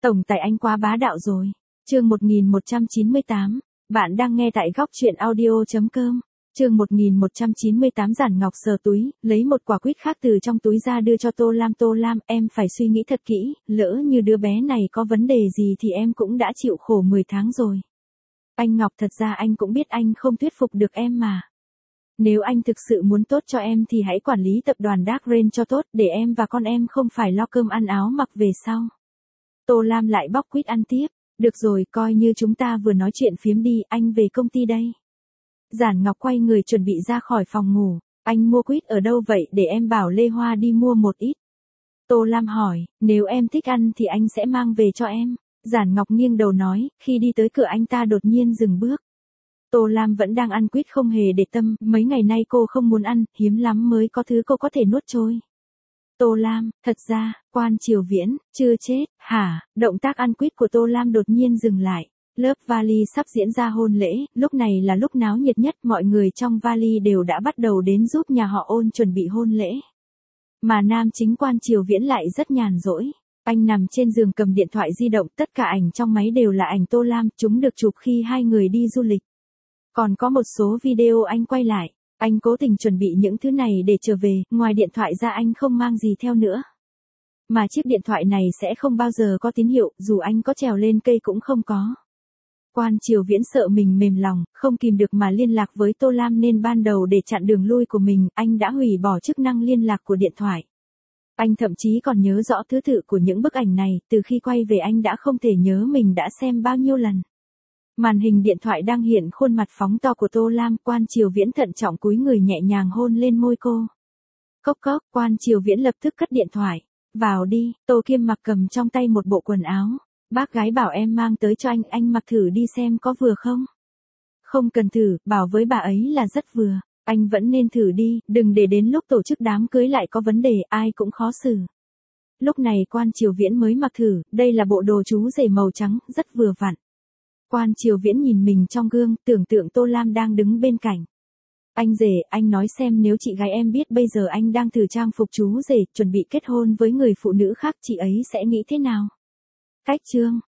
Tổng tài anh quá bá đạo rồi. Chương 1198, bạn đang nghe tại góc truyện audio.com. Chương 1198 Giản Ngọc sờ túi, lấy một quả quýt khác từ trong túi ra đưa cho Tô Lam. Tô Lam, em phải suy nghĩ thật kỹ, lỡ như đứa bé này có vấn đề gì thì em cũng đã chịu khổ 10 tháng rồi. Anh Ngọc, thật ra anh cũng biết anh không thuyết phục được em mà. Nếu anh thực sự muốn tốt cho em thì hãy quản lý tập đoàn Dark Rain cho tốt, để em và con em không phải lo cơm ăn áo mặc về sau. Tô Lam lại bóc quýt ăn tiếp. Được rồi, coi như chúng ta vừa nói chuyện phiếm đi, anh về công ty đây. Giản Ngọc quay người chuẩn bị ra khỏi phòng ngủ. Anh mua quýt ở đâu vậy, để em bảo Lê Hoa đi mua một ít. Tô Lam hỏi, nếu em thích ăn thì anh sẽ mang về cho em. Giản Ngọc nghiêng đầu nói, khi đi tới cửa anh ta đột nhiên dừng bước. Tô Lam vẫn đang ăn quýt không hề để tâm, mấy ngày nay cô không muốn ăn, hiếm lắm mới có thứ cô có thể nuốt trôi. Tô Lam, thật ra, Quan Triều Viễn, chưa chết, hả? Động tác ăn quýt của Tô Lam đột nhiên dừng lại. Lớp vali sắp diễn ra hôn lễ, lúc này là lúc náo nhiệt nhất, mọi người trong vali đều đã bắt đầu đến giúp nhà họ Ôn chuẩn bị hôn lễ. Mà nam chính Quan Triều Viễn lại rất nhàn rỗi. Anh nằm trên giường cầm điện thoại di động, tất cả ảnh trong máy đều là ảnh Tô Lam, chúng được chụp khi hai người đi du lịch. Còn có một số video anh quay lại. Anh cố tình chuẩn bị những thứ này để trở về, ngoài điện thoại ra anh không mang gì theo nữa. Mà chiếc điện thoại này sẽ không bao giờ có tín hiệu, dù anh có trèo lên cây cũng không có. Quan Triều Viễn sợ mình mềm lòng, không kìm được mà liên lạc với Tô Lam, nên ban đầu để chặn đường lui của mình, anh đã hủy bỏ chức năng liên lạc của điện thoại. Anh thậm chí còn nhớ rõ thứ tự của những bức ảnh này, từ khi quay về anh đã không thể nhớ mình đã xem bao nhiêu lần. Màn hình điện thoại đang hiện khuôn mặt phóng to của Tô Lam, Quan Triều Viễn thận trọng cúi người nhẹ nhàng hôn lên môi cô. Cốc cốc, Quan Triều Viễn lập tức cất điện thoại. Vào đi, Tô Kiêm Mặc cầm trong tay một bộ quần áo. Bác gái bảo em mang tới cho anh mặc thử đi xem có vừa không. Không cần thử, bảo với bà ấy là rất vừa. Anh vẫn nên thử đi, đừng để đến lúc tổ chức đám cưới lại có vấn đề, ai cũng khó xử. Lúc này Quan Triều Viễn mới mặc thử, đây là bộ đồ chú rể màu trắng, rất vừa vặn. Quan Triều Viễn nhìn mình trong gương, tưởng tượng Tô Lam đang đứng bên cạnh. Anh rể, anh nói xem nếu chị gái em biết bây giờ anh đang thử trang phục chú rể, chuẩn bị kết hôn với người phụ nữ khác, chị ấy sẽ nghĩ thế nào? Cách chương.